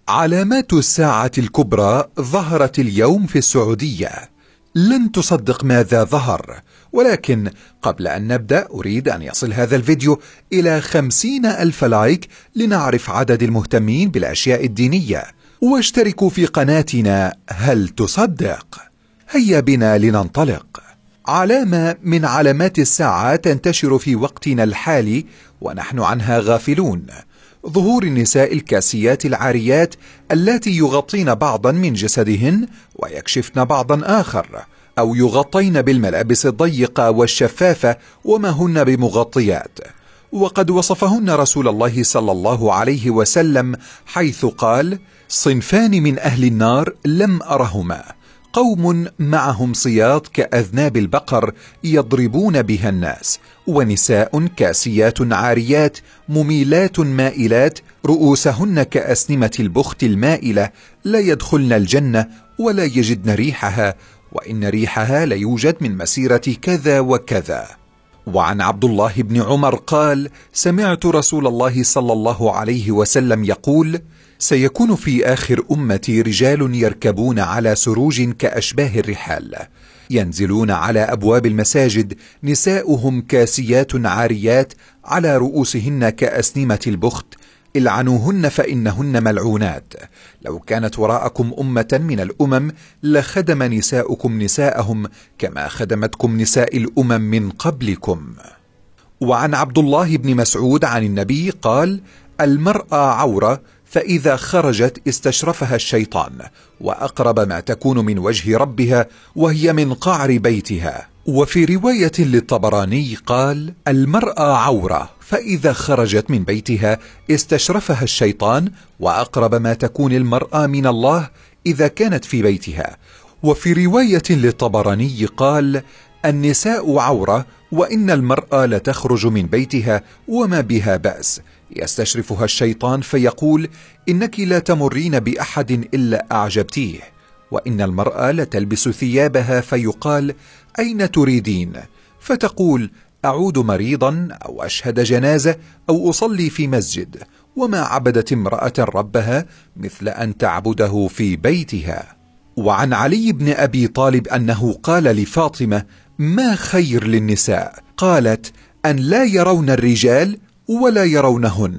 علامات الساعة الكبرى ظهرت اليوم في السعودية. لن تصدق ماذا ظهر، ولكن قبل أن نبدأ أريد أن يصل هذا الفيديو إلى 50,000 لايك لنعرف عدد المهتمين بالأشياء الدينية، واشتركوا في قناتنا هل تصدق. هيا بنا لننطلق. علامة من علامات الساعة تنتشر في وقتنا الحالي ونحن عنها غافلون: ظهور النساء الكاسيات العاريات اللاتي يغطين بعضا من جسدهن ويكشفن بعضا آخر، أو يغطين بالملابس الضيقة والشفافة وما هن بمغطيات. وقد وصفهن رسول الله صلى الله عليه وسلم حيث قال: صنفان من أهل النار لم أرهما، قوم معهم صياط كأذناب البقر يضربون بها الناس، ونساء كاسيات عاريات مميلات مائلات رؤوسهن كأسنمة البخت المائلة لا يدخلن الجنة ولا يجدن ريحها، وإن ريحها ليوجد من مسيرة كذا وكذا. وعن عبد الله بن عمر قال: سمعت رسول الله صلى الله عليه وسلم يقول: سيكون في آخر أمتي رجال يركبون على سروج كأشباه الرحال، ينزلون على أبواب المساجد نساؤهم كاسيات عاريات على رؤوسهن كأسنمة البخت، العنوهن فإنهن ملعونات. لو كانت وراءكم أمة من الأمم لخدم نساؤكم نساءهم كما خدمتكم نساء الأمم من قبلكم. وعن عبد الله بن مسعود عن النبي قال: المرأة عورة، فإذا خرجت استشرفها الشيطان، وأقرب ما تكون من وجه ربها وهي من قعر بيتها. وفي رواية للطبراني قال: المرأة عورة، فإذا خرجت من بيتها استشرفها الشيطان، وأقرب ما تكون المرأة من الله إذا كانت في بيتها. وفي رواية للطبراني قال: النساء عورة، وإن المرأة لتخرج من بيتها وما بها بأس، يستشرفها الشيطان فيقول: إنك لا تمرين بأحد إلا أعجبتيه. وإن المرأة لتلبس ثيابها فيقال: أين تريدين؟ فتقول: أعود مريضا، أو أشهد جنازة، أو أصلي في مسجد. وما عبدت امرأة ربها مثل أن تعبده في بيتها. وعن علي بن أبي طالب أنه قال لفاطمة: ما خير للنساء؟ قالت: أن لا يرون الرجال ولا يرونهن.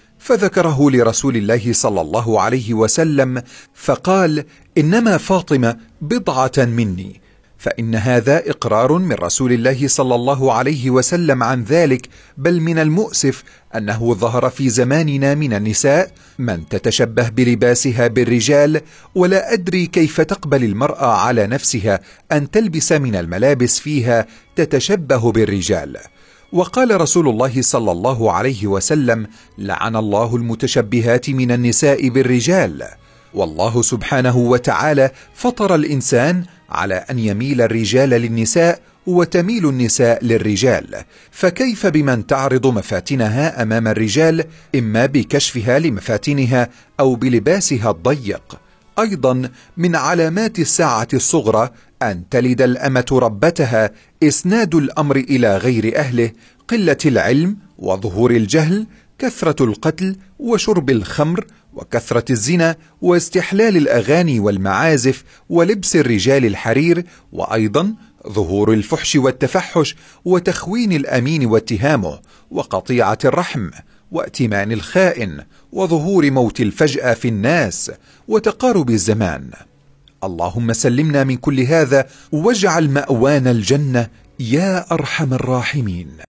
فذكره لرسول الله صلى الله عليه وسلم فقال: إنما فاطمة بضعة مني. فإن هذا إقرار من رسول الله صلى الله عليه وسلم عن ذلك، بل من المؤسف أنه ظهر في زماننا من النساء من تتشبه بلباسها بالرجال، ولا أدري كيف تقبل المرأة على نفسها أن تلبس من الملابس فيها تتشبه بالرجال. وقال رسول الله صلى الله عليه وسلم: لعن الله المتشبهات من النساء بالرجال. والله سبحانه وتعالى فطر الإنسان على أن يميل الرجال للنساء وتميل النساء للرجال، فكيف بمن تعرض مفاتنها أمام الرجال، إما بكشفها لمفاتنها أو بلباسها الضيق. أيضا من علامات الساعة الصغرى أن تلد الأمة ربتها، إسناد الأمر إلى غير أهله، قلة العلم وظهور الجهل، كثرة القتل وشرب الخمر وكثرة الزنا واستحلال الأغاني والمعازف ولبس الرجال الحرير، وأيضا ظهور الفحش والتفحش وتخوين الأمين واتهامه وقطيعة الرحم وائتمان الخائن وظهور موت الفجأة في الناس وتقارب الزمان. اللهم سلمنا من كل هذا واجعل مأوانا الجنة يا أرحم الراحمين.